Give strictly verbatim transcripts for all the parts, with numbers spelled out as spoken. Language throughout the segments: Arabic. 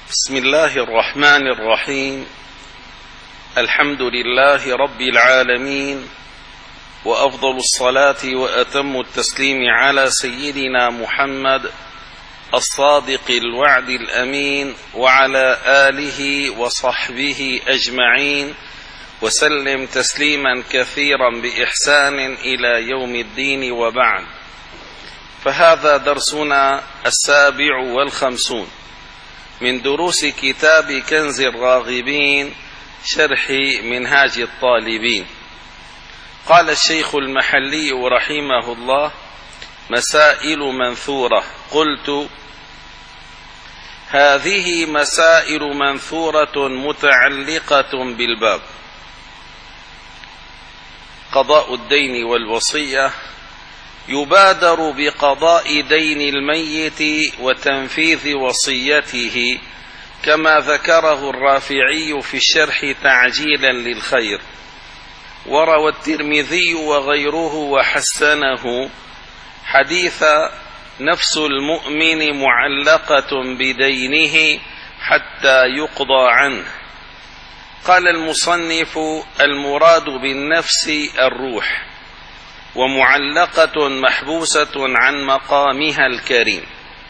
بسم الله الرحمن الرحيم. الحمد لله رب العالمين، وأفضل الصلاة وأتم التسليم على سيدنا محمد الصادق الوعد الأمين، وعلى آله وصحبه أجمعين، وسلم تسليما كثيرا بإحسان إلى يوم الدين، وبعد. فهذا درسنا السابع والخمسون من دروس كتاب كنز الراغبين شرح منهاج الطالبين. قال الشيخ المحلي رحمه الله: مسائل منثورة. قلت: هذه مسائل منثورة متعلقة بالباب. قضاء الدين والوصية: يبادر بقضاء دين الميت وتنفيذ وصيته، كما ذكره الرافعي في الشرح تعجيلا للخير. وروى الترمذي وغيره وحسنه حديث نفس المؤمن معلقة بدينه حتى يقضى عنه. قال المصنف: المراد بالنفس الروح، ومعلقة محبوسة عن مقامها الكريم.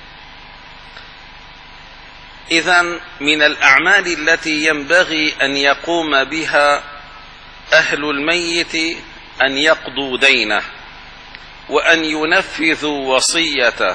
إذن من الأعمال التي ينبغي أن يقوم بها أهل الميت أن يقضوا دينه، وأن ينفذوا وصيته.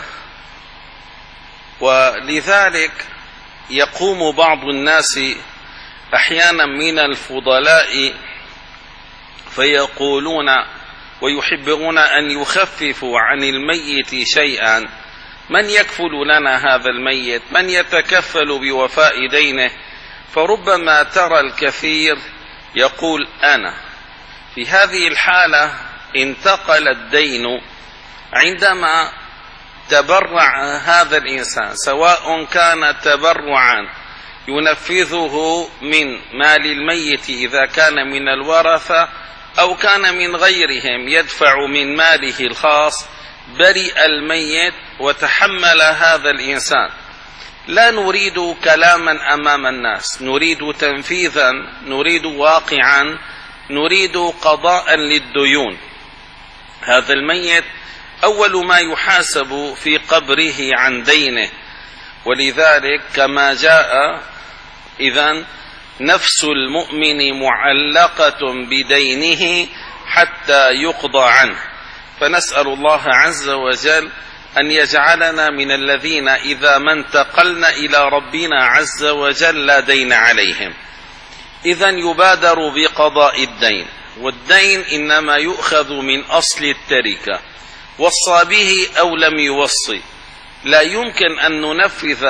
ولذلك يقوم بعض الناس أحيانا من الفضلاء فيقولون ويحبون أن يخففوا عن الميت شيئا: من يكفل لنا هذا الميت؟ من يتكفل بوفاء دينه؟ فربما ترى الكثير يقول: أنا. في هذه الحالة انتقل الدين عندما تبرع هذا الإنسان، سواء كان تبرعا ينفذه من مال الميت إذا كان من الورثة، أو كان من غيرهم يدفع من ماله الخاص، برئ الميت وتحمل هذا الإنسان. لا نريد كلاما أمام الناس، نريد تنفيذا، نريد واقعا، نريد قضاء للديون. هذا الميت أول ما يحاسب في قبره عن دينه، ولذلك كما جاء: إذن نفس المؤمن معلقة بدينه حتى يقضى عنه. فنسأل الله عز وجل أن يجعلنا من الذين إذا ما انتقلنا إلى ربنا عز وجل لا دين عليهم. إذن يبادر بقضاء الدين، والدين إنما يؤخذ من أصل التركة، وصى به أو لم يوصي. لا يمكن أن ننفذ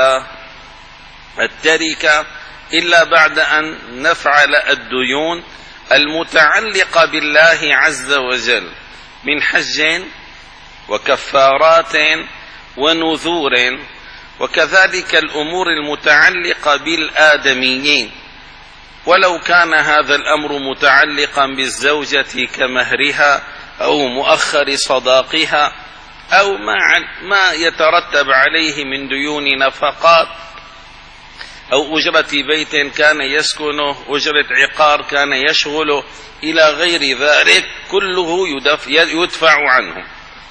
التركة إلا بعد أن نفعل الديون المتعلقة بالله عز وجل من حج وكفارات ونذور، وكذلك الأمور المتعلقة بالآدميين. ولو كان هذا الأمر متعلقا بالزوجة كمهرها أو مؤخر صداقها أو ما يترتب عليه من ديون نفقات، أو أجرة بيت كان يسكنه، أجرة عقار كان يشغله، إلى غير ذلك، كله يدفع عنه.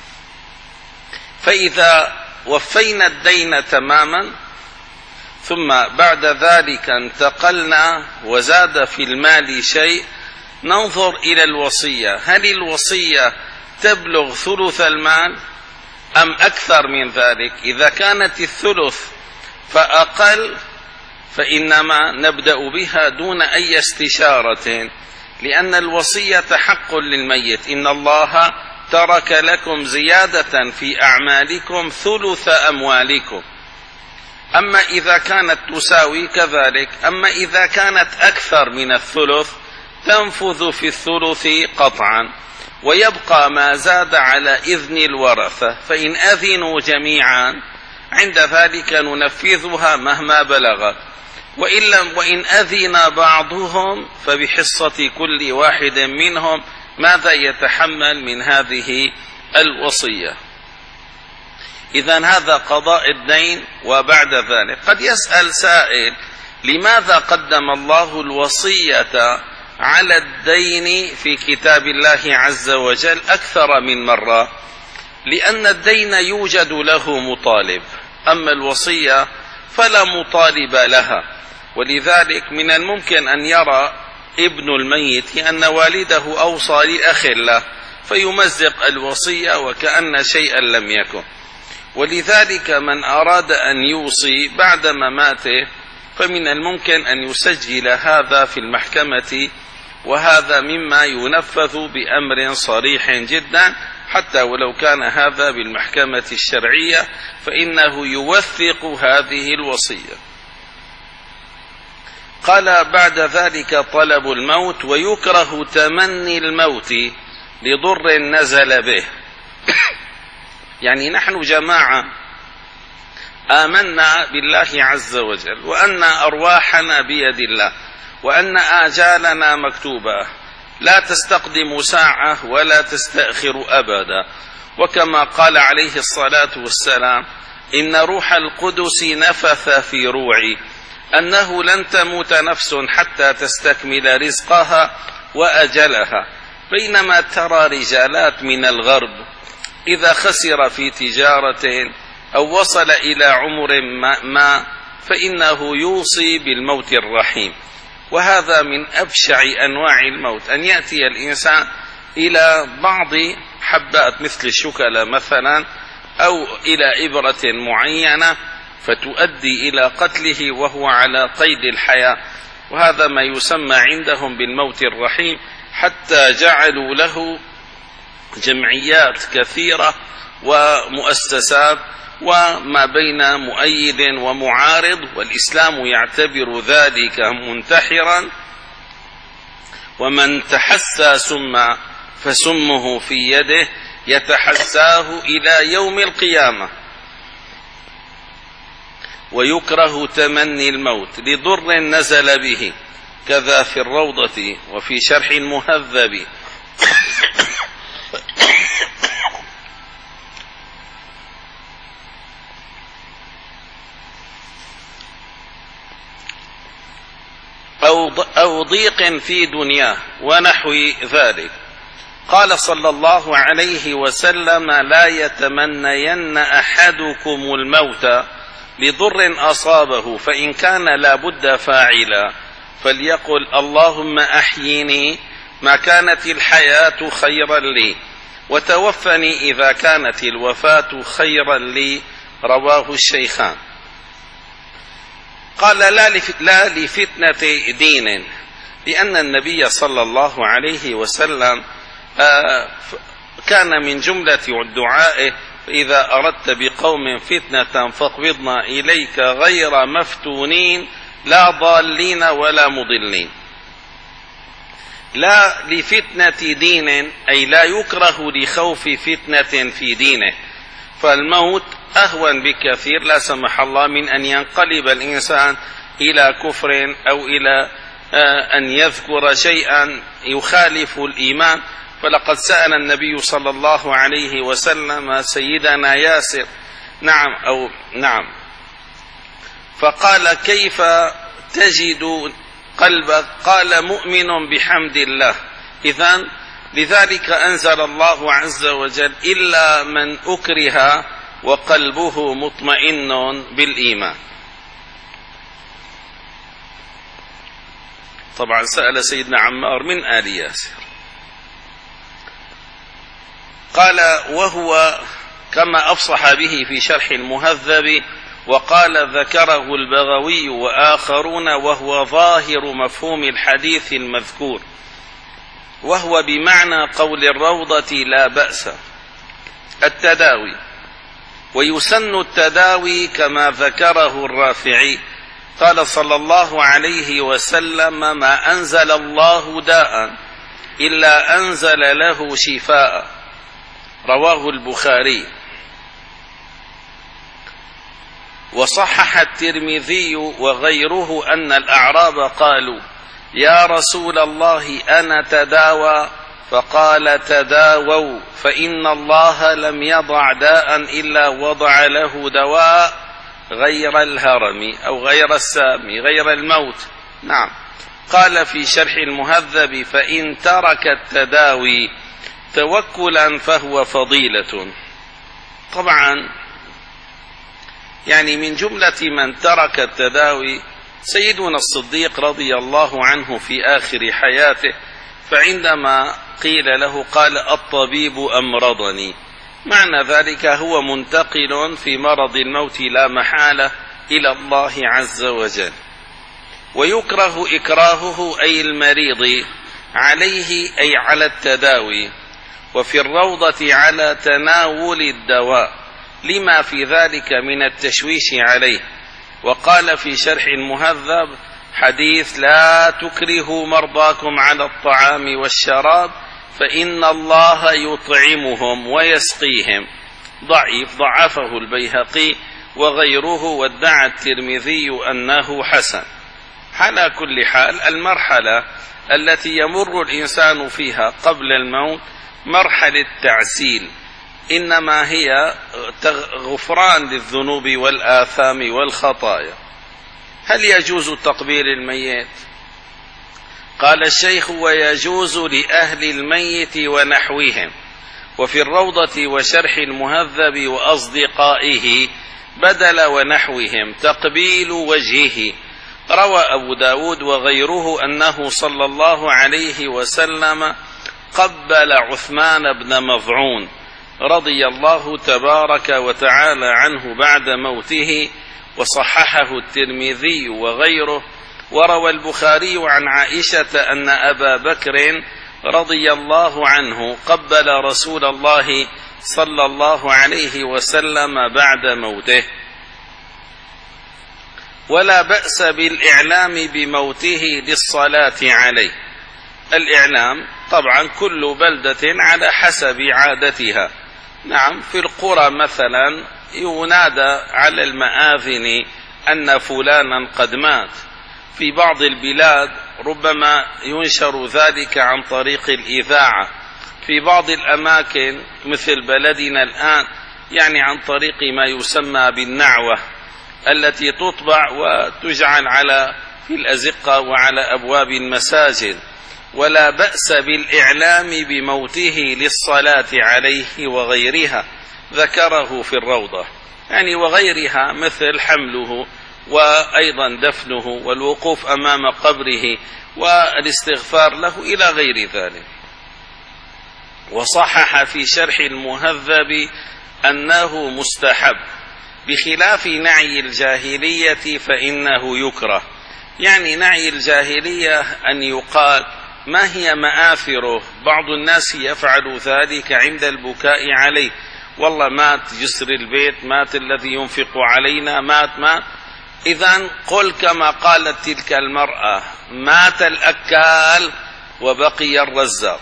فإذا وفينا الدين تماما، ثم بعد ذلك انتقلنا وزاد في المال شيء، ننظر إلى الوصية. هل الوصية تبلغ ثلث المال أم أكثر من ذلك؟ إذا كانت الثلث فأقل فإنما نبدأ بها دون أي استشارة، لأن الوصية حق للميت. إن الله ترك لكم زيادة في أعمالكم ثلث أموالكم. أما إذا كانت تساوي كذلك، أما إذا كانت أكثر من الثلث تنفذ في الثلث قطعا، ويبقى ما زاد على إذن الورثة. فإن أذنوا جميعا عند ذلك ننفذها مهما بلغت، وإن, لم وإن أذن بعضهم فبحصة كل واحد منهم ماذا يتحمل من هذه الوصية. إذن هذا قضاء الدين. وبعد ذلك قد يسأل سائل: لماذا قدم الله الوصية على الدين في كتاب الله عز وجل أكثر من مرة؟ لأن الدين يوجد له مطالب، أما الوصية فلا مطالب لها. ولذلك من الممكن أن يرى ابن الميت أن والده أوصى لأخ له فيمزق الوصية وكأن شيئا لم يكن. ولذلك من أراد أن يوصي بعد مماته فمن الممكن أن يسجل هذا في المحكمة، وهذا مما ينفذ بأمر صريح جدا، حتى ولو كان هذا بالمحكمة الشرعية فإنه يوثق هذه الوصية. قال: بعد ذلك طلب الموت، ويكره تمني الموت لضر نزل به. يعني نحن جماعة آمنا بالله عز وجل، وأن أرواحنا بيد الله، وأن آجالنا مكتوبة لا تستقدم ساعة ولا تستأخر أبدا. وكما قال عليه الصلاة والسلام: إن روح القدس نفث في روعي أنه لن تموت نفس حتى تستكمل رزقها وأجلها. بينما ترى رجالات من الغرب إذا خسر في تجارة أو وصل إلى عمر ما فإنه يوصي بالموت الرحيم، وهذا من أبشع أنواع الموت، أن يأتي الإنسان إلى بعض حبات مثل الشكلة مثلا أو إلى إبرة معينة فتؤدي إلى قتله وهو على قيد الحياة، وهذا ما يسمى عندهم بالموت الرحيم، حتى جعلوا له جمعيات كثيرة ومؤسسات وما بين مؤيد ومعارض، والإسلام يعتبر ذلك منتحرا. ومن تحسى سم فسمه في يده يتحساه إلى يوم القيامة. ويكره تمني الموت لضر نزل به، كذا في الروضة وفي شرح المهذب. أو ضيق في دنياه ونحو ذلك. قال صلى الله عليه وسلم: لا يتمنين أحدكم الموت لضر أصابه، فإن كان لا بد فاعلا فليقل: اللهم أحيني ما كانت الحياة خيرا لي، وتوفني إذا كانت الوفاة خيرا لي. رواه الشيخان. قال: لا لفتنة دين، لأن النبي صلى الله عليه وسلم كان من جملة دعائه: إذا أردت بقوم فتنة فاقبضنا إليك غير مفتونين لا ضالين ولا مضلين. لا لفتنة دين أي لا يكره لخوف فتنة في دينه، فالموت أهون بكثير لا سمح الله من أن ينقلب الإنسان إلى كفر أو إلى أن يذكر شيئا يخالف الإيمان. فلقد سأل النبي صلى الله عليه وسلم سيدنا ياسر نعم أو نعم فقال: كيف تجد قلبك؟ قال: مؤمن بحمد الله. إذن لذلك أنزل الله عز وجل: إلا من أكره وقلبه مطمئن بالإيمان. طبعا سأل سيدنا عمار من آل ياسر. قال: وهو كما أفصح به في شرح المهذب. وقال: ذكره البغوي وآخرون، وهو ظاهر مفهوم الحديث المذكور، وهو بمعنى قول الروضة لا بأس. التداوي، ويسن التداوي كما ذكره الرافعي. قال صلى الله عليه وسلم: ما أنزل الله داء إلا أنزل له شفاء. رواه البخاري. وصحح الترمذي وغيره أن الأعراب قالوا: يا رسول الله أنا تداوى، فقال تداووا فإن الله لم يضع داء إلا وضع له دواء غير الهرم أو غير السام غير الموت. نعم. قال في شرح المهذب فإن ترك التداوي توكلا فهو فضيلة. طبعا يعني من جملة من ترك التداوي سيدنا الصديق رضي الله عنه في آخر حياته، فعندما قيل له قال الطبيب أمرضني، معنى ذلك هو منتقل في مرض الموت لا محالة إلى الله عز وجل. ويكره إكراهه أي المريض عليه أي على التداوي، وفي الروضة على تناول الدواء لما في ذلك من التشويش عليه. وقال في شرح المهذب حديث لا تكرهوا مرضاكم على الطعام والشراب فإن الله يطعمهم ويسقيهم، ضعيف، ضعفه البيهقي وغيره، وادعى الترمذي أنه حسن. على كل حال المرحلة التي يمر الإنسان فيها قبل الموت مرحلة تعسيل، إنما هي غفران للذنوب والآثام والخطايا. هل يجوز تقبيل الميت؟ قال الشيخ ويجوز لأهل الميت ونحوهم. وفي الروضة وشرح المهذب وأصدقائه بدل ونحوهم تقبيل وجهه. روى أبو داود وغيره أنه صلى الله عليه وسلم قبل عثمان بن مظعون رضي الله تبارك وتعالى عنه بعد موته، وصححه الترمذي وغيره. وروى البخاري عن عائشة أن أبا بكر رضي الله عنه قبل رسول الله صلى الله عليه وسلم بعد موته. ولا بأس بالإعلام بموته للصلاة عليه. الإعلام طبعا كل بلدة على حسب عادتها. نعم، في القرى مثلا ينادى على المآذن أن فلانا قد مات. في بعض البلاد ربما ينشر ذلك عن طريق الإذاعة. في بعض الأماكن مثل بلدنا الآن يعني عن طريق ما يسمى بالنعوة التي تطبع وتجعل على في الأزقة وعلى أبواب المساجد. ولا بأس بالإعلام بموته للصلاة عليه وغيرها، ذكره في الروضة، يعني وغيرها مثل حمله وأيضا دفنه والوقوف أمام قبره والاستغفار له إلى غير ذلك. وصحح في شرح المهذب أنه مستحب بخلاف نعي الجاهلية فإنه يكره. يعني نعي الجاهلية أن يقال ما هي مآثره. بعض الناس يفعل ذلك عند البكاء عليه، والله مات جسر البيت، مات الذي ينفق علينا، مات مات إذن قل كما قالت تلك المرأة مات الأكال وبقي الرزاق.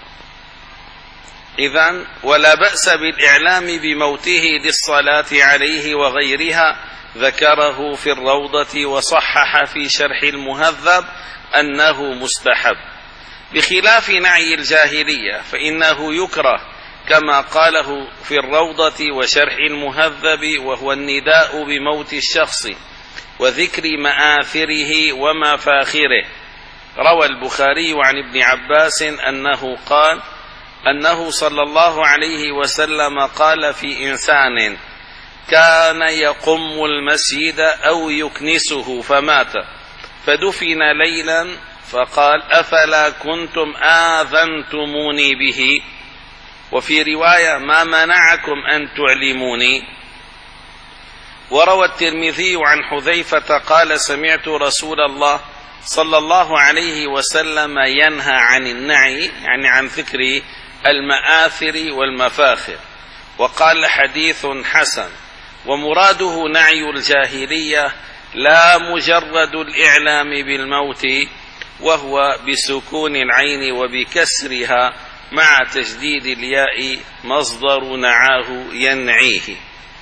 إذن ولا بأس بالإعلام بموته للصلاة عليه وغيرها، ذكره في الروضة وصحح في شرح المهذب أنه مستحب بخلاف نعي الجاهلية فإنه يكره كما قاله في الروضة وشرح المهذب، وهو النداء بموت الشخص وذكر مآثره ومفاخره. روى البخاري عن ابن عباس أنه قال أنه صلى الله عليه وسلم قال في إنسان كان يقم المسجد أو يكنسه فمات فدفن ليلا فقال أفلا كنتم آذنتموني به، وفي رواية ما منعكم أن تعلموني. وروى الترمذي عن حذيفة قال سمعت رسول الله صلى الله عليه وسلم ينهى عن النعي، يعني عن ذكر المآثر والمفاخر، وقال حديث حسن. ومراده نعي الجاهلية لا مجرد الإعلام بالموت، وهو بسكون العين وبكسرها مع تشديد الياء مصدر نعاه ينعيه.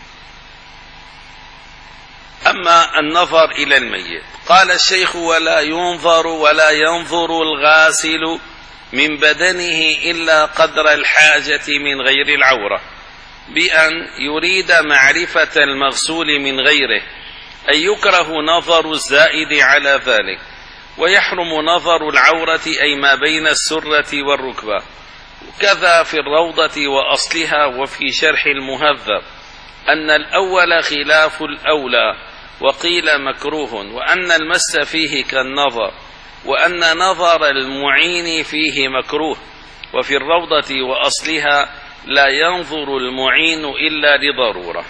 أما النظر إلى الميت قال الشيخ ولا ينظر ولا ينظر الغاسل من بدنه إلا قدر الحاجة من غير العورة، بأن يريد معرفة المغسول من غيره، أي يكره نظر الزائد على ذلك، ويحرم نظر العورة أي ما بين السرة والركبة. كذا في الروضة وأصلها وفي شرح المهذب أن الأول خلاف الأولى، وقيل مكروه، وأن المس فيه كالنظر، وأن نظر المعين فيه مكروه. وفي الروضة وأصلها لا ينظر المعين إلا لضرورة.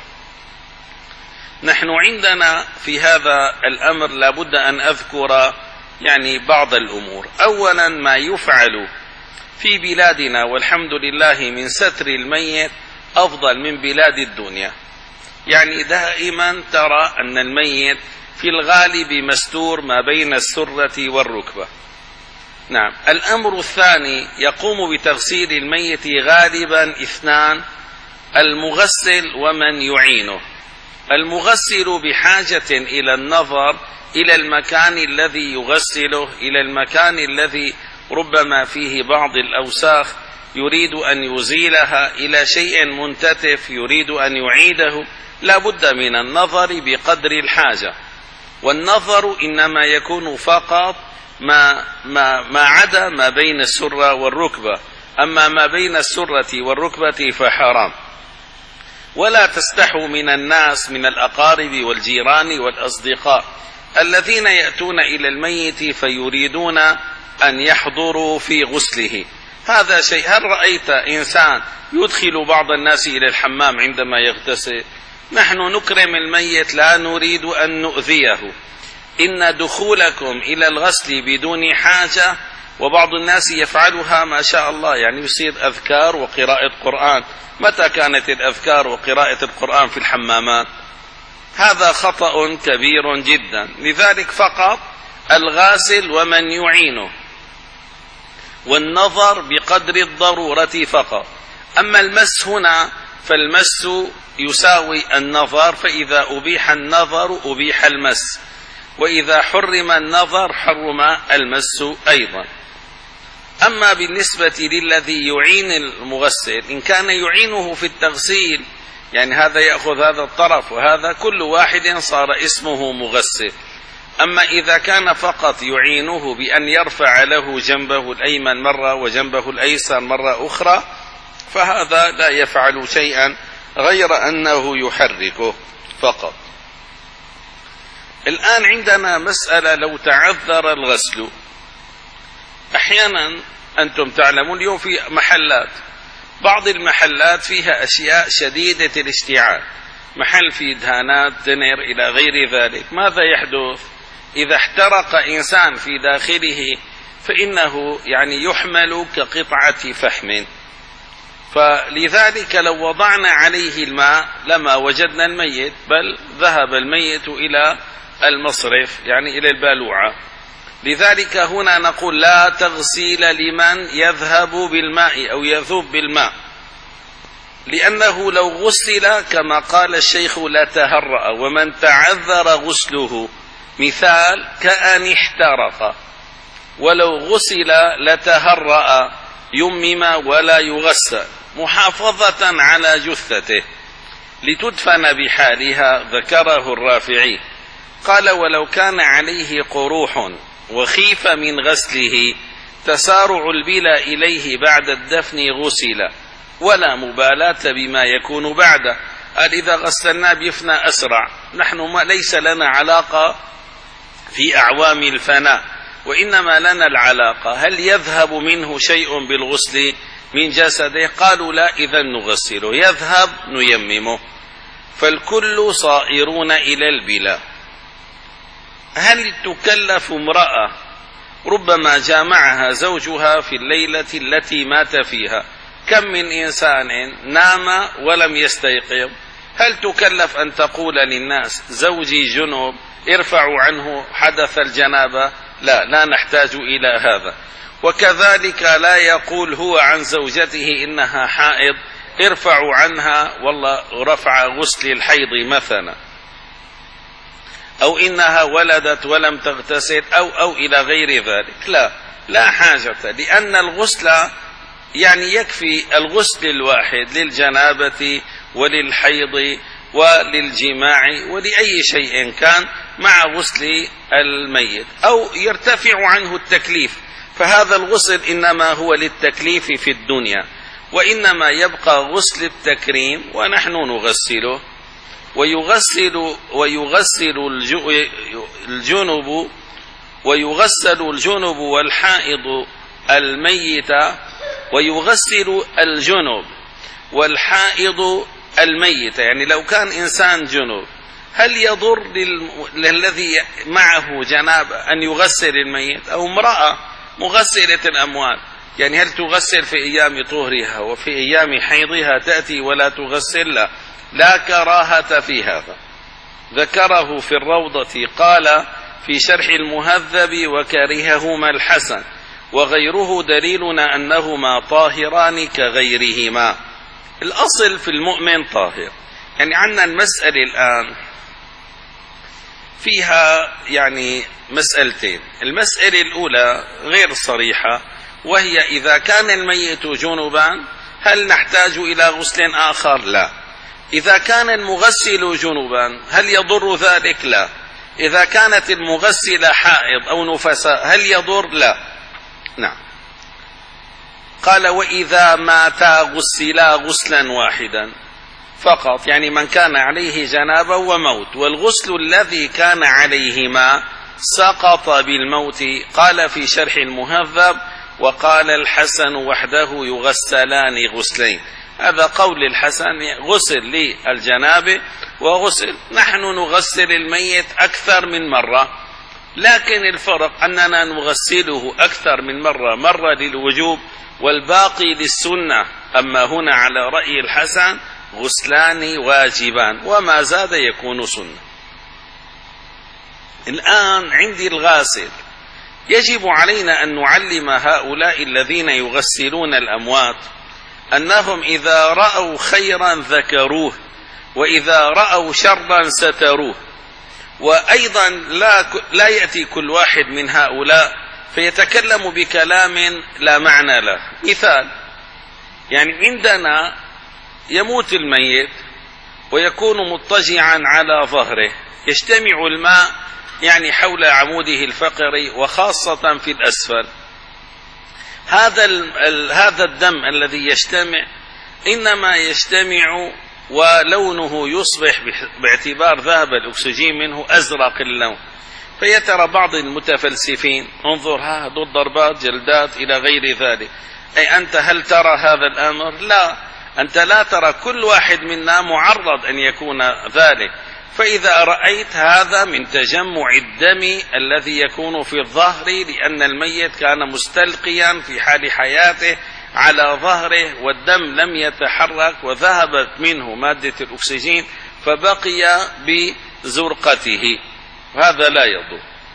نحن عندنا في هذا الأمر لابد أن أذكر يعني بعض الأمور. أولا ما يفعل في بلادنا والحمد لله من ستر الميت أفضل من بلاد الدنيا. يعني دائما ترى أن الميت في الغالب مستور ما بين السرة والركبة. نعم. الأمر الثاني يقوم بتغسيل الميت غالبا اثنان: المغسل ومن يعينه. المغسل بحاجة إلى النظر إلى المكان الذي يغسله، إلى المكان الذي ربما فيه بعض الأوساخ يريد أن يزيلها، إلى شيء منتتف يريد أن يعيده، لا بد من النظر بقدر الحاجة. والنظر إنما يكون فقط ما, ما, ما عدا ما بين السرة والركبة، أما ما بين السرة والركبة فحرام. ولا تستحوا من الناس من الأقارب والجيران والأصدقاء الذين يأتون إلى الميت فيريدون أن يحضروا في غسله. هذا شيء. هل رأيت إنسان يدخل بعض الناس إلى الحمام عندما يغتسل؟ نحن نكرم الميت، لا نريد أن نؤذيه. إن دخولكم إلى الغسل بدون حاجة، وبعض الناس يفعلها ما شاء الله، يعني يصير أذكار وقراءة قرآن. متى كانت الأذكار وقراءة القرآن في الحمامات؟ هذا خطأ كبير جدا. لذلك فقط الغاسل ومن يعينه، والنظر بقدر الضرورة فقط. أما المس هنا فالمس يساوي النظر، فإذا أبيح النظر أبيح المس، وإذا حرم النظر حرم المس أيضا. أما بالنسبة للذي يعين المغسل، إن كان يعينه في التغسيل، يعني هذا يأخذ هذا الطرف وهذا، كل واحد صار اسمه مغسل. أما إذا كان فقط يعينه بأن يرفع له جنبه الأيمن مرة وجنبه الأيسر مرة أخرى، فهذا لا يفعل شيئا غير أنه يحركه فقط. الآن عندنا مسألة: لو تعذر الغسل. أحيانا أنتم تعلمون اليوم في محلات، بعض المحلات فيها أشياء شديدة الاشتعال، محل في دهانات دنر إلى غير ذلك. ماذا يحدث إذا احترق إنسان في داخله؟ فإنه يعني يحمل كقطعة فحم. فلذلك لو وضعنا عليه الماء لما وجدنا الميت، بل ذهب الميت إلى المصرف، يعني إلى البالوعة. لذلك هنا نقول لا تغسيل لمن يذهب بالماء أو يذوب بالماء، لأنه لو غسل كما قال الشيخ لا تهرأ. ومن تعذر غسله، مثال كأن احترق، ولو غسل لتهرأ، يمم ولا يغسل، محافظة على جثته لتدفن بحالها. ذكره الرافعي قال: ولو كان عليه قروح وخيف من غسله تسارع البلا إليه بعد الدفن غسل، ولا مبالاة بما يكون بعده. قال: إذا غسلنا بيفنى أسرع، نحن ما ليس لنا علاقة في أعوام الفناء، وإنما لنا العلاقة هل يذهب منه شيء بالغسل من جسده؟ قالوا لا، إذا نغسله. يذهب نيممه. فالكل صائرون إلى البلا. هل تكلف امرأة ربما جامعها زوجها في الليلة التي مات فيها؟ كم من إنسان نام ولم يستيقظ، هل تكلف أن تقول للناس زوجي جنوب ارفعوا عنه حدث الجنابة؟ لا، لا نحتاج إلى هذا. وكذلك لا يقول هو عن زوجته إنها حائض ارفعوا عنها والله رفع غسل الحيض مثلا، أو إنها ولدت ولم تغتسل أو أو إلى غير ذلك. لا، لا حاجة، لأن الغسل يعني يكفي الغسل الواحد للجنابة وللحيض وللجماع ولأي شيء كان مع غسل الميت، أو يرتفع عنه التكليف، فهذا الغسل إنما هو للتكليف في الدنيا، وإنما يبقى غسل التكريم ونحن نغسله. ويغسل ويغسل الجنب ويغسل الجنب والحائض الميت ويغسل الجنب والحائض الميت. يعني لو كان إنسان جنب هل يضر للذي معه جنابة أن يغسل الميت؟ أو امرأة مغسلة الأموال، يعني هل تغسل في أيام طهرها وفي أيام حيضها تأتي ولا تغسل؟ لا, لا كراهة في هذا. ذكره في الروضة قال في شرح المهذب وكرههما الحسن وغيره دليلنا أنهما طاهران كغيرهما. الأصل في المؤمن طاهر. يعني عندنا المسألة الآن فيها يعني مسألتين. المسألة الأولى غير صريحة، وهي إذا كان الميت جنبا هل نحتاج إلى غسل آخر؟ لا. إذا كان المغسل جنبا هل يضر ذلك؟ لا. إذا كانت المغسلة حائض أو نفساء هل يضر؟ لا. نعم. قال وإذا ماتا غسلا غسلا واحدا فقط، يعني من كان عليه جنابة وموت، والغسل الذي كان عليهما سقط بالموت. قال في شرح المهذب وقال الحسن وحده يغسلان غسلين. هذا قول الحسن، غسل للجنابة وغسل. نحن نغسل الميت أكثر من مرة، لكن الفرق أننا نغسله أكثر من مرة، مرة للوجوب والباقي للسنة. أما هنا على رأي الحسن غسلان واجبان، وما زاد يكون سنة. الآن عندي الغاسل، يجب علينا أن نعلم هؤلاء الذين يغسلون الأموات أنهم إذا رأوا خيرا ذكروه، وإذا رأوا شرا ستروه. وأيضا لا, لا يأتي كل واحد من هؤلاء فيتكلم بكلام لا معنى له. مثال، يعني عندنا يموت الميت ويكون مضطجعا على ظهره، يجتمع الماء يعني حول عموده الفقري وخاصة في الأسفل. هذا هذا الدم الذي يجتمع إنما يجتمع ولونه يصبح باعتبار ذهب الأكسجين منه أزرق اللون. فيترى بعض المتفلسفين انظر ها هذو الضربات جلدات إلى غير ذلك. أي أنت هل ترى هذا الأمر؟ لا، أنت لا ترى. كل واحد منا معرض أن يكون ذلك. فإذا رأيت هذا من تجمع الدم الذي يكون في الظهر، لأن الميت كان مستلقيا في حال حياته على ظهره والدم لم يتحرك وذهبت منه مادة الأكسجين فبقي بزرقته، هذا لا يضر.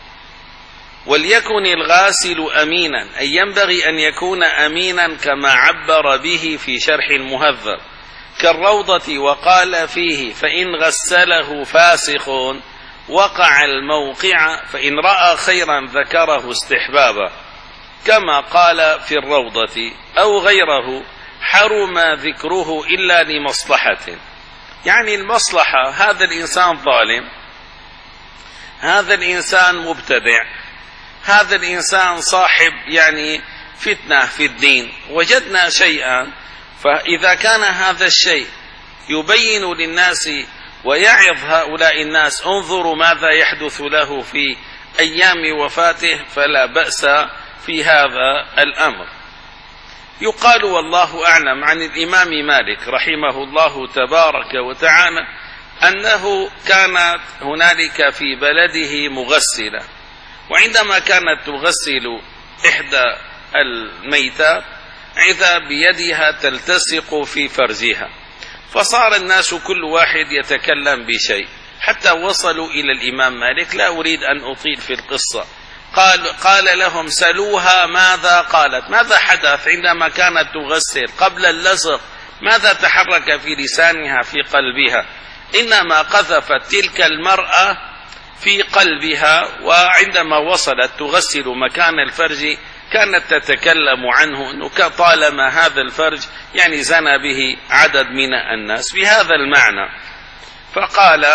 وليكن الغاسل أمينا، أي ينبغي أن يكون أمينا كما عبر به في شرح المهذب كالروضة. وقال فيه فإن غسله فاسق وقع الموقع، فإن رأى خيرا ذكره استحبابا، كما قال في الروضة أو غيره حرم ذكره إلا لمصلحة. يعني المصلحة، هذا الإنسان ظالم، هذا الإنسان مبتدع، هذا الإنسان صاحب يعني فتنة في الدين، وجدنا شيئا. فإذا كان هذا الشيء يبين للناس ويعظ هؤلاء الناس انظروا ماذا يحدث له في أيام وفاته، فلا بأس في هذا الأمر. يقال والله أعلم عن الإمام مالك رحمه الله تبارك وتعالى أنه كانت هنالك في بلده مغسلة، وعندما كانت تغسل إحدى الميتات إذا بيدها تلتصق في فرجها، فصار الناس كل واحد يتكلم بشيء حتى وصلوا إلى الإمام مالك. لا أريد أن أطيل في القصة. قال, قال لهم سلوها ماذا قالت، ماذا حدث عندما كانت تغسل قبل اللصق، ماذا تحرك في لسانها في قلبها؟ إنما قذفت تلك المرأة في قلبها، وعندما وصلت تغسل مكان الفرج كانت تتكلم عنه أنه طالما هذا الفرج يعني زنى به عدد من الناس بهذا المعنى، فقال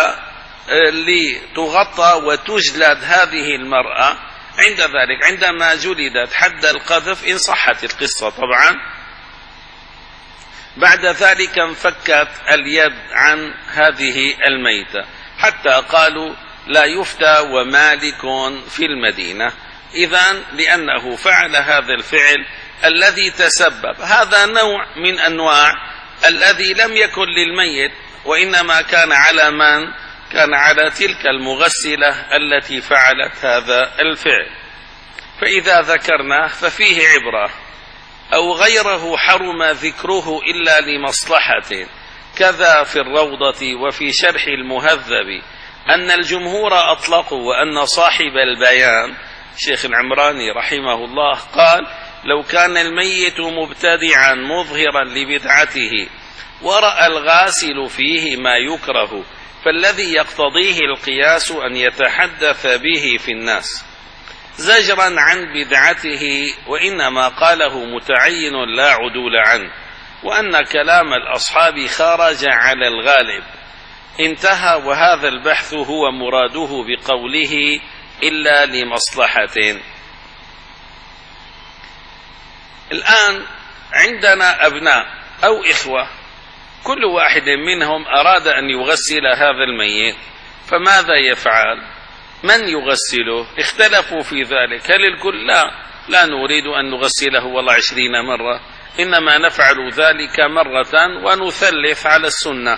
لتغطى وتجلد هذه المرأة. عند ذلك عندما جلدت حد القذف إن صحت القصة طبعا، بعد ذلك انفكت اليد عن هذه الميتة حتى قالوا لا يفتى ومالك في المدينة. إذن لأنه فعل هذا الفعل الذي تسبب، هذا نوع من أنواع الذي لم يكن للميت وإنما كان على من كان على تلك المغسلة التي فعلت هذا الفعل. فإذا ذكرناه ففيه عبرة، أو غيره حرم ذكره إلا لمصلحة، كذا في الروضة وفي شرح المهذب أن الجمهور أطلقوا وأن صاحب البيان الشيخ العمراني رحمه الله قال لو كان الميت مبتدعا مظهرا لبدعته ورأى الغاسل فيه ما يكره فالذي يقتضيه القياس أن يتحدث به في الناس زجرا عن بدعته، وإنما قاله متعين لا عدول عنه، وأن كلام الأصحاب خرج على الغالب. انتهى. وهذا البحث هو مراده بقوله إلا لمصلحة. الآن عندنا أبناء أو إخوة، كل واحد منهم أراد أن يغسل هذا الميت، فماذا يفعل؟ من يغسله؟ اختلفوا في ذلك. هل الكل؟ لا لا نريد أن نغسله والله عشرين مرة، إنما نفعل ذلك مرة ونثلث على السنة.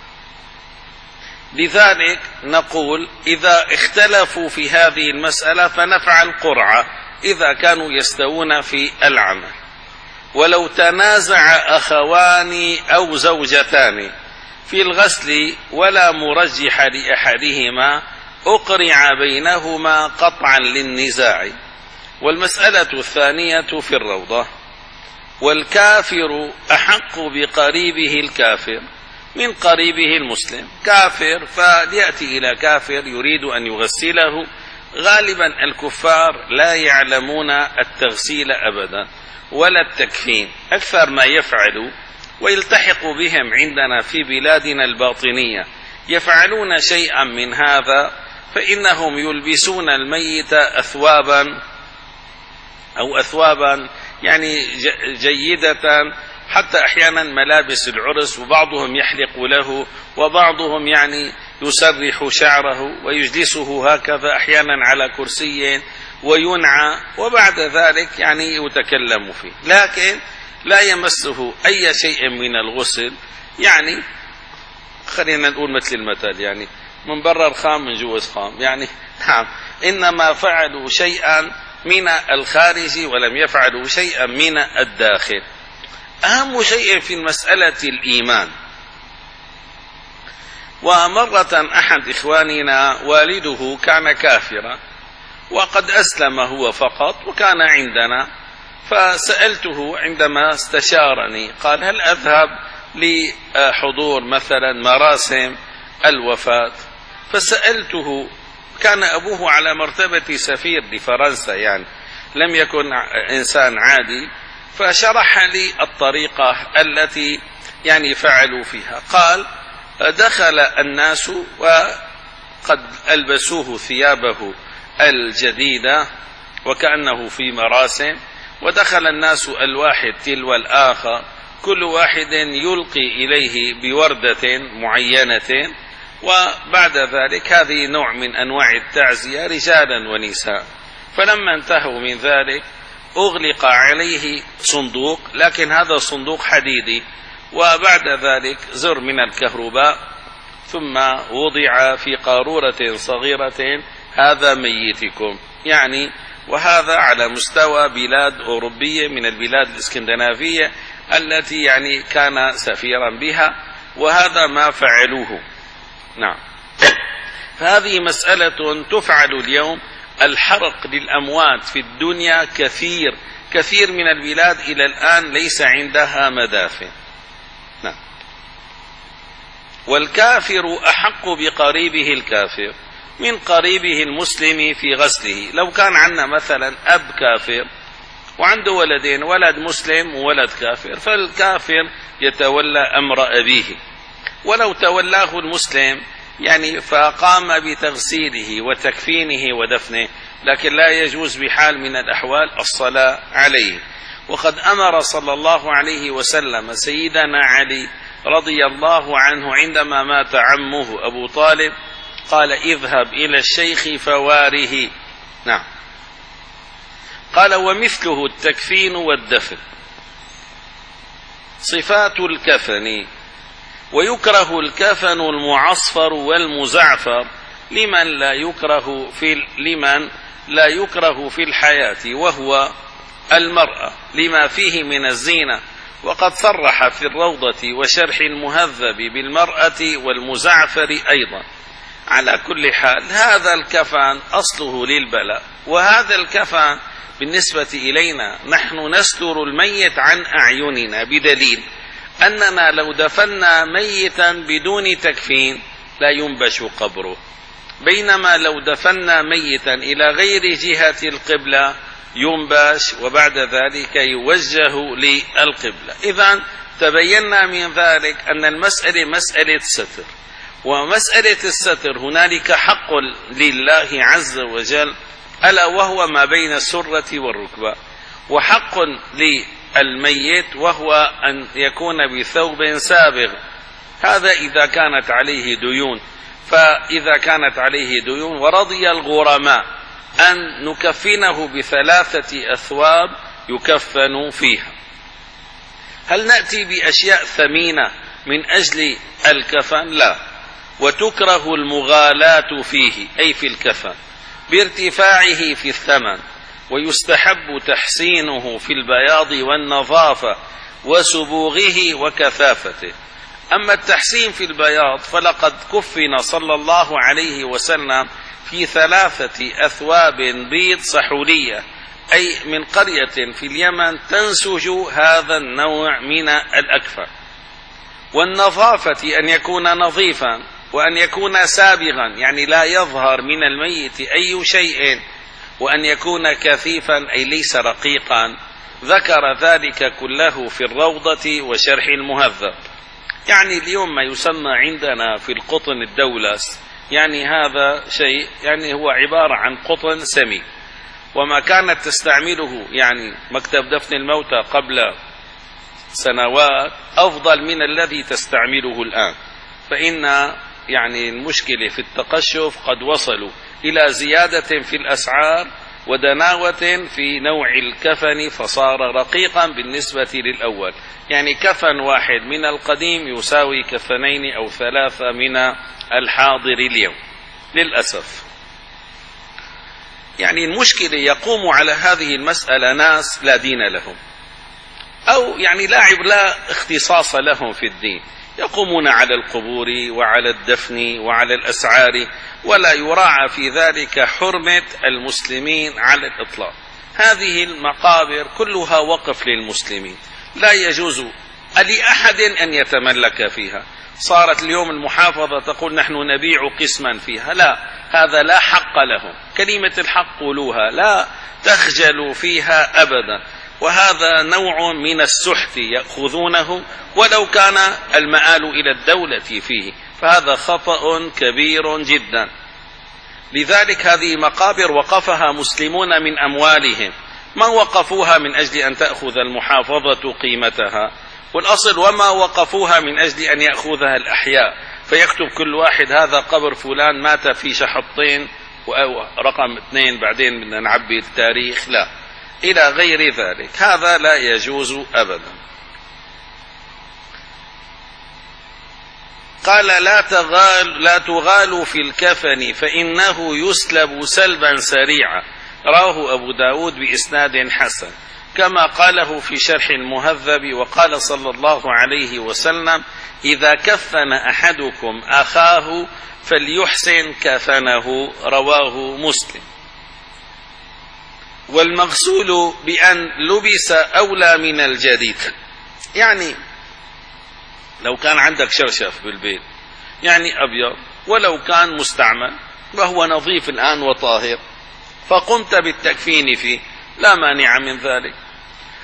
لذلك نقول إذا اختلفوا في هذه المسألة فنفعل قرعة إذا كانوا يستوون في العمل. ولو تنازع أخوان أو زوجتان في الغسل ولا مرجح لأحدهما أقرع بينهما قطعا للنزاع. والمسألة الثانية في الروضة. والكافر أحق بقريبه الكافر من قريبه المسلم. كافر فليأتي إلى كافر يريد أن يغسله. غالبا الكفار لا يعلمون التغسيل أبدا ولا التكفين، أكثر ما يفعلوا ويلتحق بهم عندنا في بلادنا الباطنية يفعلون شيئا من هذا، فإنهم يلبسون الميت أثوابا أو أثوابا يعني جيدة، حتى أحيانا ملابس العرس، وبعضهم يحلق له وبعضهم يعني يسرح شعره ويجلسه هكذا أحيانا على كرسي وينعى، وبعد ذلك يعني يتكلم فيه، لكن لا يمسه أي شيء من الغسل. يعني خلينا نقول مثل المثل يعني من برا الخام من جوا الخام، يعني نعم، إنما فعلوا شيئا من الخارج ولم يفعلوا شيئا من الداخل. أهم شيء في المسألة الإيمان. ومرة أحد إخواننا والده كان كافرا وقد أسلم هو فقط وكان عندنا، فسألته عندما استشارني قال هل أذهب لحضور مثلا مراسم الوفاة؟ فسألته، كان أبوه على مرتبة سفير لفرنسا، يعني لم يكن إنسان عادي، فشرح لي الطريقة التي يعني فعلوا فيها. قال دخل الناس وقد ألبسوه ثيابه الجديدة وكأنه في مراسم، ودخل الناس الواحد تلو الآخر كل واحد يلقي إليه بوردة معينة، وبعد ذلك هذه نوع من أنواع التعزية رجالا ونساء. فلما انتهوا من ذلك أغلق عليه صندوق، لكن هذا صندوق حديدي، وبعد ذلك زر من الكهرباء، ثم وضع في قارورة صغيرة هذا ميتكم، يعني وهذا على مستوى بلاد أوروبية من البلاد الإسكندنافية التي يعني كان سفيرا بها، وهذا ما فعلوه. نعم، فهذه مسألة تفعل اليوم. الحرق للأموات في الدنيا كثير كثير من البلاد إلى الآن ليس عندها مدافن. نعم. والكافر أحق بقريبه الكافر من قريبه المسلم في غسله. لو كان عندنا مثلا أب كافر وعنده ولدين، ولد مسلم وولد كافر، فالكافر يتولى أمر أبيه، ولو تولاه المسلم يعني فقام بتغسيله وتكفينه ودفنه، لكن لا يجوز بحال من الأحوال الصلاة عليه. وقد أمر صلى الله عليه وسلم سيدنا علي رضي الله عنه عندما مات عمه أبو طالب قال: اذهب إلى الشيخ فواره. نعم. قال: ومثله التكفين والدفن. صفات الكفن: ويكره الكفن المعصفر والمزعفر لمن لا يكره في لمن لا يكره في الحياة، وهو المرأة، لما فيه من الزينة. وقد صرح في الروضة وشرح المهذب بالمرأة والمزعفر أيضا. على كل حال هذا الكفن أصله للبلاء، وهذا الكفن بالنسبة إلينا نحن نستر الميت عن أعيننا، بدليل أننا لو دفنا ميتا بدون تكفين لا ينبش قبره، بينما لو دفنا ميتا إلى غير جهة القبلة ينبش وبعد ذلك يوجه للقبلة. إذن تبينا من ذلك أن المسألة مسألة ستر، ومسألة الستر هنالك حق لله عز وجل ألا وهو ما بين السرة والركبة، وحق للميت وهو أن يكون بثوب سابغ، هذا إذا كانت عليه ديون. فإذا كانت عليه ديون ورضي الغرماء أن نكفنه بثلاثة أثواب يكفن فيها. هل نأتي بأشياء ثمينة من أجل الكفن؟ لا. وتكره المغالاة فيه أي في الكفن بارتفاعه في الثمن، ويستحب تحسينه في البياض والنظافة وسبوغه وكثافته. أما التحسين في البياض فلقد كفن صلى الله عليه وسلم في ثلاثة أثواب بيض سحولية، أي من قرية في اليمن تنسج هذا النوع من الأكفان. والنظافة أن يكون نظيفا، وأن يكون سابغا يعني لا يظهر من الميت أي شيء، وأن يكون كثيفا أي ليس رقيقا. ذكر ذلك كله في الروضة وشرح المهذب. يعني اليوم ما يسمى عندنا في القطن الدولس، يعني هذا شيء يعني هو عبارة عن قطن سمي، وما كانت تستعمله يعني مكتب دفن الموتى قبل سنوات أفضل من الذي تستعمله الآن. فإن يعني المشكلة في التقشف قد وصلوا إلى زيادة في الأسعار ودناوة في نوع الكفن، فصار رقيقا بالنسبة للأول. يعني كفن واحد من القديم يساوي كفنين أو ثلاثة من الحاضر اليوم للأسف. يعني المشكلة يقوم على هذه المسألة ناس لا دين لهم، أو يعني لا لا اختصاص لهم في الدين، يقومون على القبور وعلى الدفن وعلى الأسعار، ولا يراعى في ذلك حرمة المسلمين على الإطلاق. هذه المقابر كلها وقف للمسلمين، لا يجوز لأحد أن يتملك فيها. صارت اليوم المحافظة تقول نحن نبيع قسما فيها، لا، هذا لا حق لهم. كلمة الحق قولوها، لا تخجلوا فيها أبدا. وهذا نوع من السحت يأخذونه ولو كان المآل إلى الدولة فيه، فهذا خطأ كبير جدا. لذلك هذه مقابر وقفها مسلمون من أموالهم، ما وقفوها من أجل أن تأخذ المحافظة قيمتها، والأصل وما وقفوها من أجل أن يأخذها الأحياء، فيكتب كل واحد هذا قبر فلان مات في شحطين ورقم اثنين بعدين بدنا نعبي التاريخ، لا، إلى غير ذلك. هذا لا يجوز أبدا. قال: لا تغال لا تغالوا في الكفن فإنه يسلب سلبا سريعا. رواه أبو داود بإسناد حسن، كما قاله في شرح المهذب. وقال صلى الله عليه وسلم: إذا كفن أحدكم أخاه فليحسن كفنه. رواه مسلم. والمغسول بأن لبس أولى من الجديد. يعني لو كان عندك شرشف بالبيت يعني أبيض ولو كان مستعمل وهو نظيف الآن وطاهر، فقمت بالتكفين فيه، لا مانع من ذلك.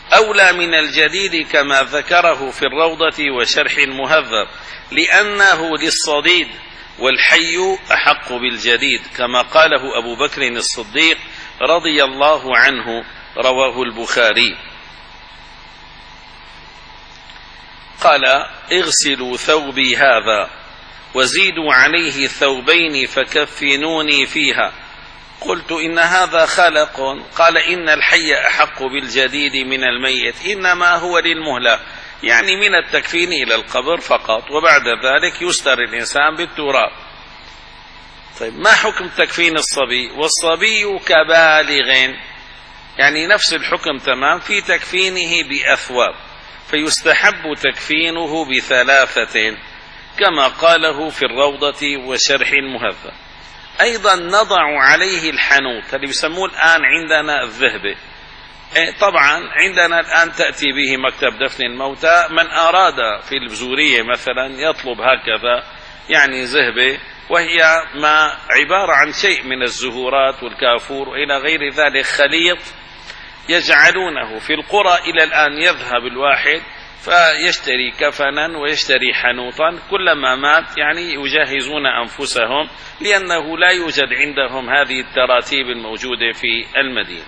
أولى من الجديد كما ذكره في الروضة وشرح المهذب، لأنه للصديد، والحي أحق بالجديد كما قاله أبو بكر الصديق رضي الله عنه، رواه البخاري. قال: اغسلوا ثوبي هذا وزيدوا عليه ثوبين فكفنوني فيها. قلت: إن هذا خلق. قال: إن الحي أحق بالجديد من الميت، إنما هو للمهلة، يعني من التكفين إلى القبر فقط، وبعد ذلك يستر الإنسان بالتراب. طيب، ما حكم تكفين الصبي؟ والصبي كبالغ، يعني نفس الحكم تمام في تكفينه بأثواب، فيستحب تكفينه بثلاثة كما قاله في الروضة وشرح المهذب. أيضا نضع عليه الحنوط، اللي يسموه الآن عندنا الذهبة. طبعا عندنا الآن تأتي به مكتب دفن الموتى، من أراد في البزورية مثلا يطلب هكذا يعني ذهبة، وهي ما عبارة عن شيء من الزهورات والكافور وإلى غير ذلك، خليط يجعلونه في القرى. إلى الآن يذهب الواحد فيشتري كفنا ويشتري حنوطا، كلما مات يعني يجهزون أنفسهم، لأنه لا يوجد عندهم هذه التراتيب الموجودة في المدينة.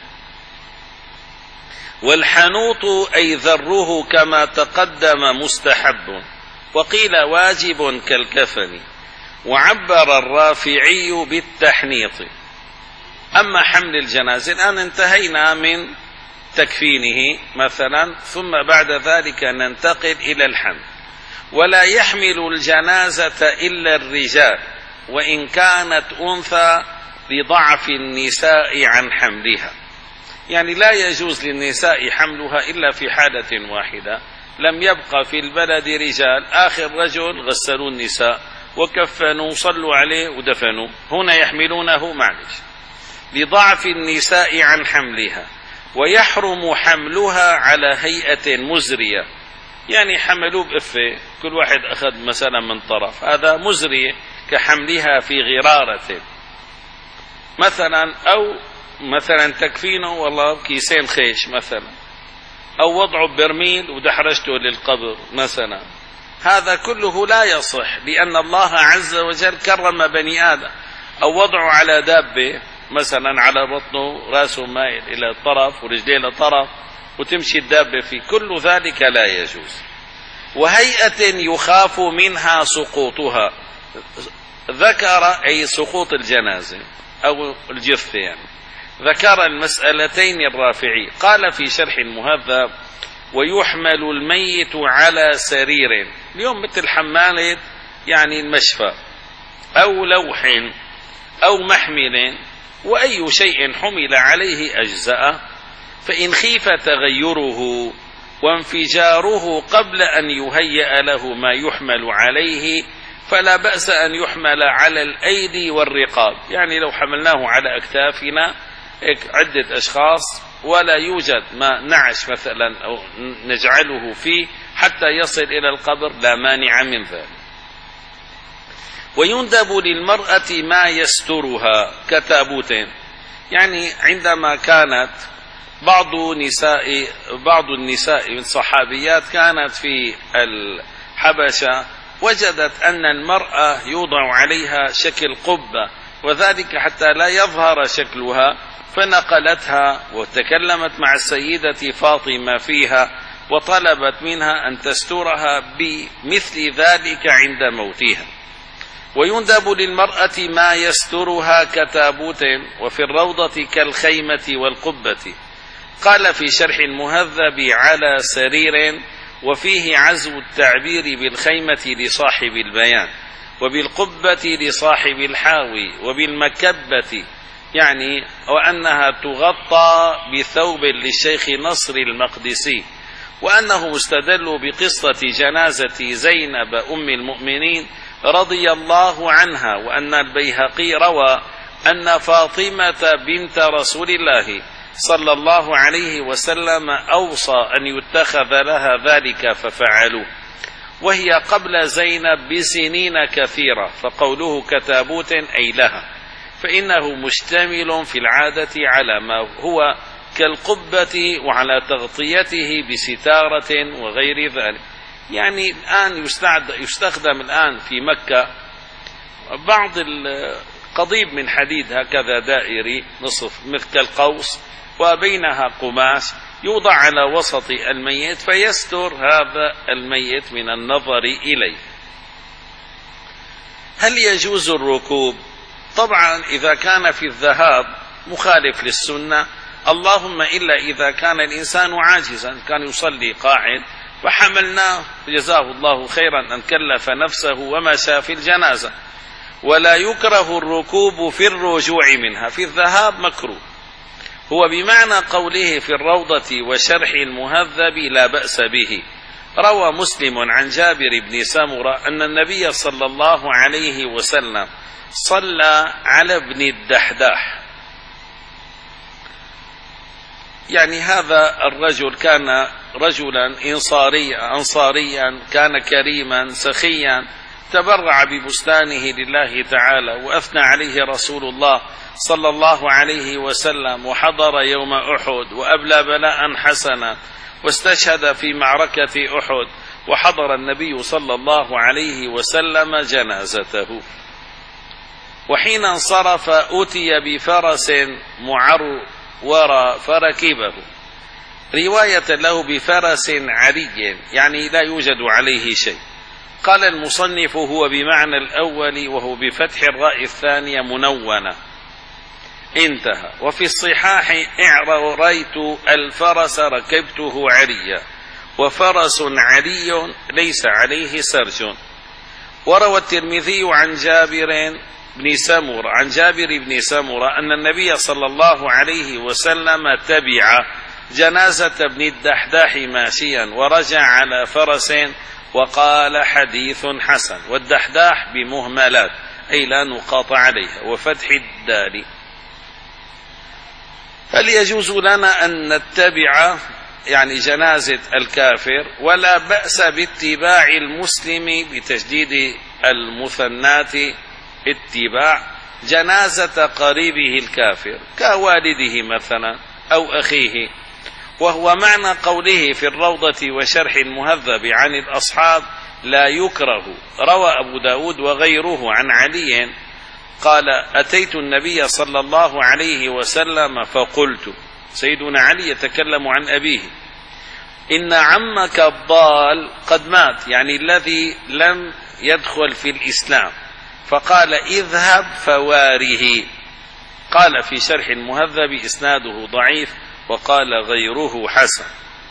والحنوط أي ذره كما تقدم مستحب، وقيل واجب كالكفن، وعبر الرافعي بالتحنيط. أما حمل الجنازة الآن انتهينا من تكفينه مثلا، ثم بعد ذلك ننتقل إلى الحمل. ولا يحمل الجنازة إلا الرجال، وإن كانت أنثى لضعف النساء عن حملها، يعني لا يجوز للنساء حملها إلا في حالة واحدة، لم يبقى في البلد رجال، آخر رجل غسلوا النساء وكفنوا صلوا عليه ودفنوا، هنا يحملونه معلش لضعف النساء عن حملها. ويحرم حملها على هيئة مزرية، يعني حملوه بإفة، كل واحد أخذ مثلا من طرف، هذا مزرية كحملها في غرارة مثلا، أو مثلا تكفينه والله كيسين خيش مثلا، أو وضعه برميل ودحرجته للقبر مثلا، هذا كله لا يصح، لأن الله عز وجل كرم بني آدم. أو وضعه على دابة مثلا على بطنه، راسه مايل إلى الطرف ورجليه لطرف وتمشي الدابة فيه، كل ذلك لا يجوز. وهيئة يخاف منها سقوطها، ذكر أي سقوط الجنازة أو الجثة، يعني ذكر المسألتين الرافعي. قال في شرح المهذب: ويحمل الميت على سرير، اليوم مثل حمالة يعني المشفى، أو لوح أو محمل، وأي شيء حمل عليه أجزاء، فإن خيف تغيره وانفجاره قبل أن يهيأ له ما يحمل عليه فلا بأس أن يحمل على الأيدي والرقاب، يعني لو حملناه على أكتافنا عدة أشخاص ولا يوجد ما نعش مثلا أو نجعله فيه حتى يصل إلى القبر لا مانع من ذلك. ويندب للمرأة ما يسترها كتابوت، يعني عندما كانت بعض نساء بعض النساء من صحابيات كانت في الحبشة، وجدت أن المرأة يوضع عليها شكل قبة، وذلك حتى لا يظهر شكلها، فنقلتها وتكلمت مع السيدة فاطمة فيها وطلبت منها أن تسترها بمثل ذلك عند موتها. ويندب للمرأة ما يسترها كتابوت، وفي الروضة كالخيمة والقبة. قال في شرح المهذب: على سرير، وفيه عزو التعبير بالخيمة لصاحب البيان، وبالقبة لصاحب الحاوي، وبالمكبة يعني وأنها تغطى بثوب للشيخ نصر المقدسي، وأنه استدل بقصة جنازة زينب أم المؤمنين رضي الله عنها، وأن البيهقي روى أن فاطمة بنت رسول الله صلى الله عليه وسلم أوصى أن يتخذ لها ذلك ففعلوا، وهي قبل زينب بسنين كثيرة، فقوله كتابوت أي لها، فإنه مشتمل في العادة على ما هو كالقبة وعلى تغطيته بستارة وغير ذلك. يعني الآن يستخدم الآن في مكة بعض القضيب من حديد هكذا دائري نصف مثل القوس وبينها قماش يوضع على وسط الميت فيستر هذا الميت من النظر إليه. هل يجوز الركوب؟ طبعا إذا كان في الذهاب مخالف للسنة، اللهم إلا إذا كان الإنسان عاجزا، كان يصلي قاعد فحملناه جزاه الله خيرا أن كلف نفسه ومشى في الجنازة. ولا يكره الركوب في الرجوع منها، في الذهاب مكروه، هو بمعنى قوله في الروضة وشرح المهذب لا بأس به. روى مسلم عن جابر بن سمرة أن النبي صلى الله عليه وسلم صلى على ابن الدحداح. يعني هذا الرجل كان رجلا إنصاريا أنصاريا، كان كريما سخيا، تبرع ببستانه لله تعالى وأثنى عليه رسول الله صلى الله عليه وسلم، وحضر يوم أحد وأبلى بلاء حسنا، واستشهد في معركة أحد، وحضر النبي صلى الله عليه وسلم جنازته. وحين انصرف أتي بفرس معرور فركبه، رواية له بفرس عري يعني لا يوجد عليه شيء. قال المصنف هو بمعنى الأول وهو بفتح الراء الثانية منونة، انتهى. وفي الصحاح اعريت الفرس ركبته عريا، وفرس عري ليس عليه سرج. وروى الترمذي عن جابر بن سمرة عن جابر بن سمرة أن النبي صلى الله عليه وسلم تبع جنازة ابن الدحداح ماشيا ورجع على فرس، وقال حديث حسن. والدحداح بمهملات أي لا نقاط عليها وفتح الدال. هل يجوز لنا أن نتبع يعني جنازة الكافر؟ ولا بأس باتباع المسلم بتجديد المثنات اتباع جنازة قريبه الكافر كوالده مثلا أو أخيه، وهو معنى قوله في الروضة وشرح المهذب عن الأصحاب لا يكره. روى أبو داود وغيره عن علي قال أتيت النبي صلى الله عليه وسلم فقلت، سيدنا علي يتكلم عن أبيه، إن عمك الضال قد مات، يعني الذي لم يدخل في الإسلام، فقال اذهب فواره. قال في شرح المهذب إسناده ضعيف، وقال غيره حسن.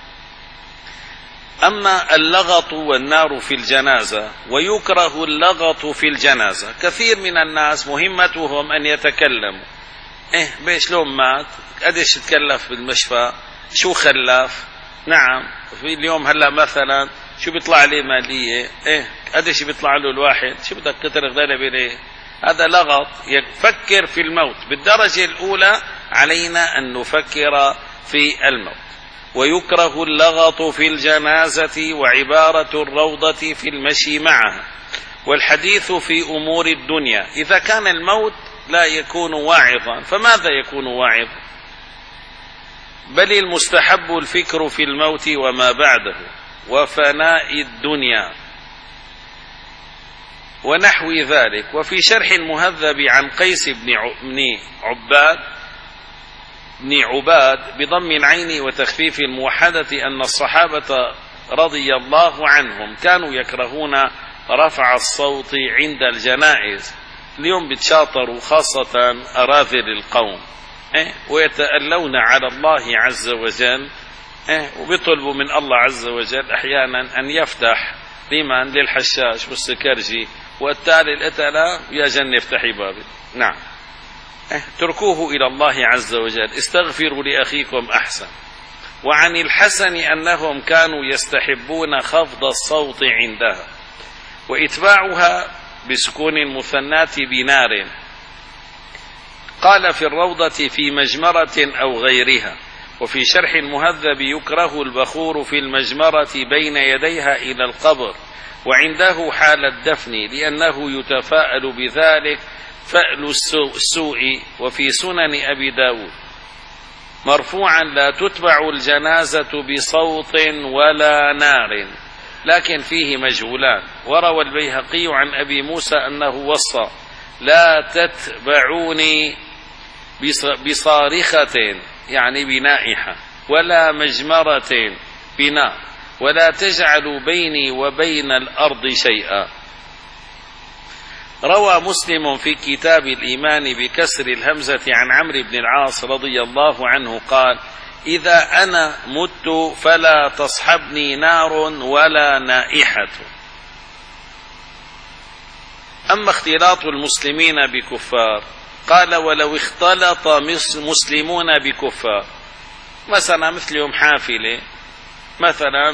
أما اللغط والنار في الجنازة، ويكره اللغط في الجنازة. كثير من الناس مهمتهم أن يتكلموا، إيه بيش لون مات، قديش تكلف بالمشفى، شو خلاف، نعم في اليوم هلا مثلا شو بيطلع عليه مالية، إيه قديش بيطلع له الواحد، شو بدك كتر غدالة بليه. هذا لغط. يفكر في الموت. بالدرجة الأولى علينا أن نفكر في الموت. ويكره اللغط في الجنازة، وعبارة الروضة في المشي معها، والحديث في أمور الدنيا. إذا كان الموت لا يكون واعظا فماذا يكون واعظا؟ بل المستحب الفكر في الموت وما بعده وفناء الدنيا ونحو ذلك. وفي شرح المهذب عن قيس بن عباد بن عباد بضم العين وتخفيف الموحدة أن الصحابة رضي الله عنهم كانوا يكرهون رفع الصوت عند الجنائز. اليوم بتشاطروا خاصة أراذل القوم، إيه؟ ويتألون على الله عز وجل، إيه؟ وبيطلبوا من الله عز وجل أحيانا أن يفتح لمن للحشاش والسكرجي والتالي الأتلا، يا جنة افتحي بابي. نعم، إيه؟ تركوه إلى الله عز وجل، استغفروا لأخيكم أحسن. وعن الحسن أنهم كانوا يستحبون خفض الصوت عندها وإتباعها بسكون المثنات بنار. قال في الروضة في مجمرة أو غيرها. وفي شرح المهذب يكره البخور في المجمرة بين يديها إلى القبر وعنده حال الدفن، لأنه يتفاءل بذلك فأل السوء. وفي سنن أبي داود مرفوعا: لا تتبع الجنازة بصوت ولا نار، لكن فيه مجهولان. وروى البيهقي عن أبي موسى أنه وصى: لا تتبعوني بصارخة يعني بنائحة، ولا مجمرة بنار، ولا تجعلوا بيني وبين الأرض شيئا. روى مسلم في كتاب الإيمان بكسر الهمزة عن عمرو بن العاص رضي الله عنه قال: إذا أنا مت فلا تصحبني نار ولا نائحة. أما اختلاط المسلمين بكفار، قال: ولو اختلط مسلمون بكفار، مثلا مثل يوم حافلة مثلا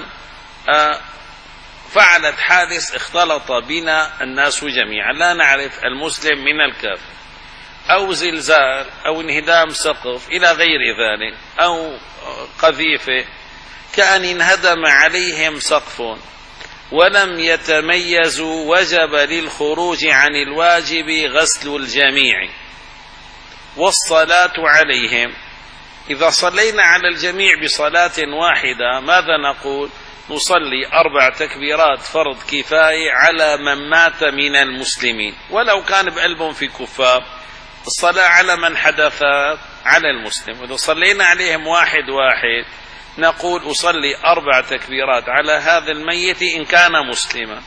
فعلت حادث اختلط بنا الناس جميعا، لا نعرف المسلم من الكافر، أو زلزال أو انهدام سقف إلى غير ذلك، أو قذيفة، كأن انهدم عليهم سقف ولم يتميزوا، وجب للخروج عن الواجب غسل الجميع والصلاة عليهم. إذا صلينا على الجميع بصلاة واحدة ماذا نقول؟ نصلي أربع تكبيرات فرض كفاية على من مات من المسلمين، ولو كان بقلبهم في كفار. الصلاة على من حدثت على المسلم، وإذا صلينا عليهم واحد واحد نقول: أصلي أربع تكبيرات على هذا الميت إن كان مسلما.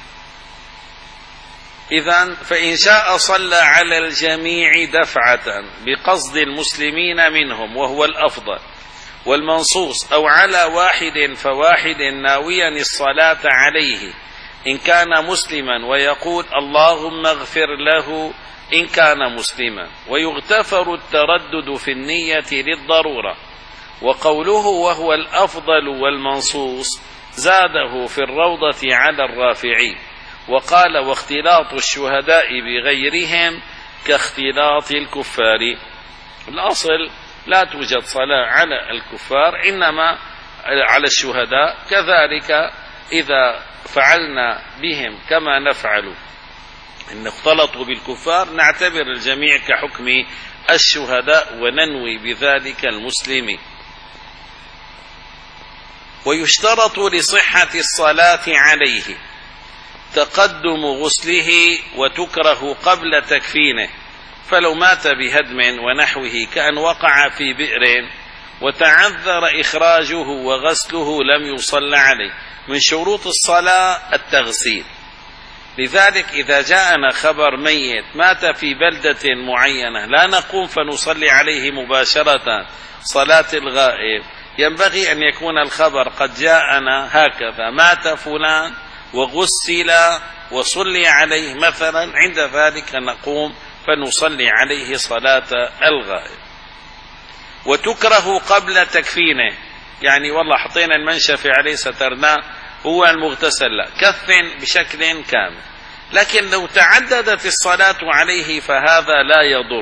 إذن فإن شاء صلى على الجميع دفعة بقصد المسلمين منهم وهو الأفضل والمنصوص، أو على واحد فواحد ناويا الصلاة عليه إن كان مسلما، ويقول: اللهم اغفر له إن كان مسلما. ويغتفر التردد في النية للضرورة. وقوله وهو الأفضل والمنصوص زاده في الروضة على الرافعي. وقال: واختلاط الشهداء بغيرهم كاختلاط الكفار. الأصل لا توجد صلاة على الكفار، إنما على الشهداء. كذلك إذا فعلنا بهم كما نفعل إن اختلطوا بالكفار نعتبر الجميع كحكم الشهداء وننوي بذلك المسلمين. ويشترط لصحة الصلاة عليه تقدم غسله، وتكره قبل تكفينه. فلو مات بهدم ونحوه كأن وقع في بئر وتعذر إخراجه وغسله لم يصلى عليه. من شروط الصلاة التغسيل. لذلك إذا جاءنا خبر ميت مات في بلدة معينة لا نقوم فنصلي عليه مباشرة صلاة الغائب، ينبغي أن يكون الخبر قد جاءنا هكذا: مات فلان وغسل وصلي عليه مثلا، عند ذلك نقوم فنصلي عليه صلاة الغائب. وتكره قبل تكفينه، يعني والله حطينا المنشف عليه سترناه هو المغتسل، لا، كفن بشكل كامل. لكن لو تعددت الصلاة عليه فهذا لا يضر.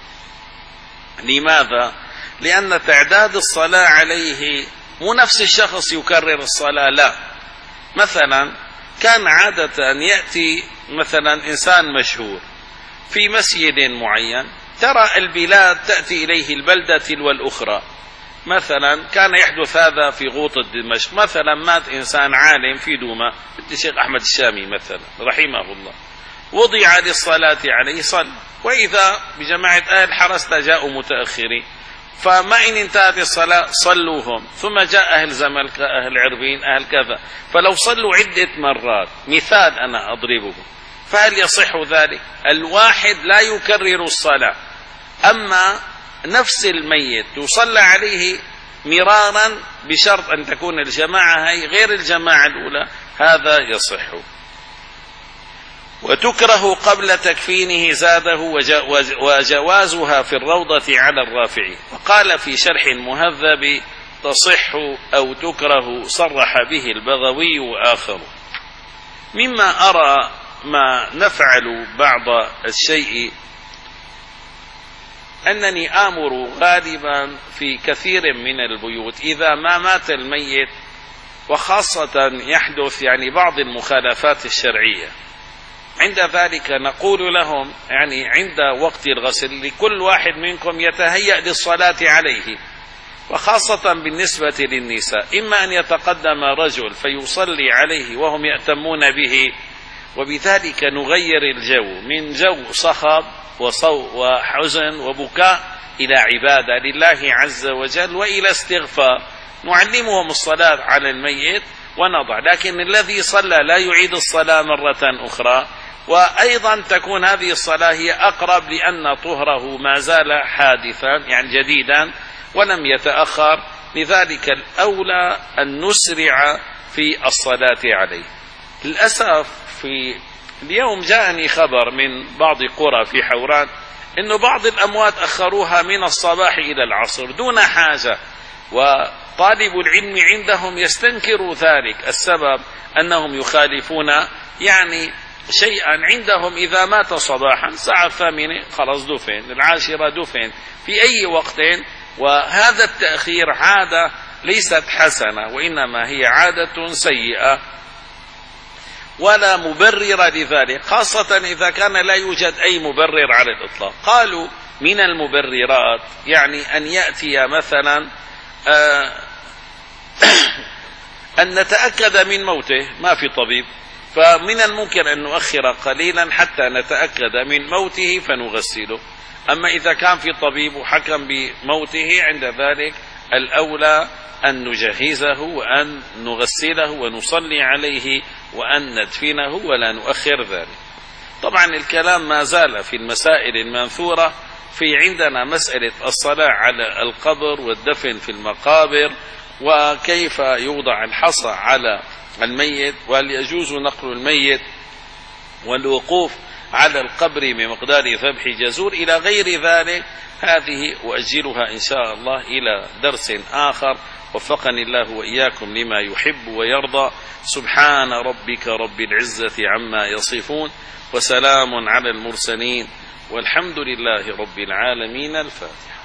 لماذا؟ لأن تعداد الصلاة عليه مو نفس الشخص يكرر الصلاة، لا. مثلا كان عادة أن يأتي مثلا إنسان مشهور في مسجد معين، ترى البلاد تأتي إليه البلدة تلو الأخرى. مثلا كان يحدث هذا في غوطة دمشق، مثلا مات إنسان عالم في دوما، الشيخ أحمد الشامي مثلا رحمه الله، وضع للصلاة عليه صلى، وإذا بجماعة أهل حرسة جاءوا متأخرين، فما إن انتهت الصلاة صلوهم، ثم جاء أهل زملكة أهل عربين أهل كذا، فلو صلوا عدة مرات، مثال أنا أضربه، فهل يصح ذلك؟ الواحد لا يكرر الصلاة، أما نفس الميت يصلى عليه مرارا بشرط أن تكون الجماعة هي غير الجماعة الأولى، هذا يصح. وتكره قبل تكفينه زاده وجوازها في الروضة على الرافع. وقال في شرح المهذب: تصح أو تكره، صرح به البغوي وآخر. مما أرى ما نفعل بعض الشيء أنني آمر غالبا في كثير من البيوت إذا ما مات الميت، وخاصة يحدث يعني بعض المخالفات الشرعية، عند ذلك نقول لهم يعني عند وقت الغسل لكل واحد منكم يتهيأ للصلاة عليه، وخاصة بالنسبة للنساء، إما أن يتقدم رجل فيصلي عليه وهم يأتمون به، وبذلك نغير الجو من جو صخب وحزن وبكاء إلى عبادة لله عز وجل وإلى استغفار، نعلمهم الصلاة على الميت ونضع، لكن الذي صلى لا يعيد الصلاة مرة أخرى، وأيضا تكون هذه الصلاة هي أقرب لأن طهره ما زال حادثا يعني جديدا ولم يتأخر، لذلك الأولى أن نسرع في الصلاة عليه. للأسف في اليوم جاءني خبر من بعض قرى في حوران أن بعض الأموات أخروها من الصباح إلى العصر دون حاجة، وطالب العلم عندهم يستنكر ذلك. السبب أنهم يخالفون يعني شيئا عندهم، إذا مات صباحا الساعة الثامنة خلاص دفن، العاشرة دفن في أي وقت، وهذا التأخير عادة ليست حسنة، وإنما هي عادة سيئة ولا مبرر لذلك، خاصة إذا كان لا يوجد أي مبرر على الإطلاق. قالوا من المبررات يعني أن يأتي مثلا أن نتأكد من موته، ما في طبيب، فمن الممكن أن نؤخر قليلا حتى نتأكد من موته فنغسله. أما إذا كان في طبيب وحكم بموته عند ذلك الأولى أن نجهزه وأن نغسله ونصلي عليه وأن ندفنه ولا نؤخر ذلك. طبعا الكلام ما زال في المسائل المنثورة، في عندنا مسألة الصلاة على القبر والدفن في المقابر، وكيف يوضع الحصى على الميت، وهل يجوز نقل الميت، والوقوف على القبر بمقدار ذبح جزور إلى غير ذلك. هذه وأجلها إن شاء الله إلى درس آخر، وفقني الله وإياكم لما يحب ويرضى. سبحان ربك رب العزة عما يصفون، وسلام على المرسلين، والحمد لله رب العالمين. الفاتحة.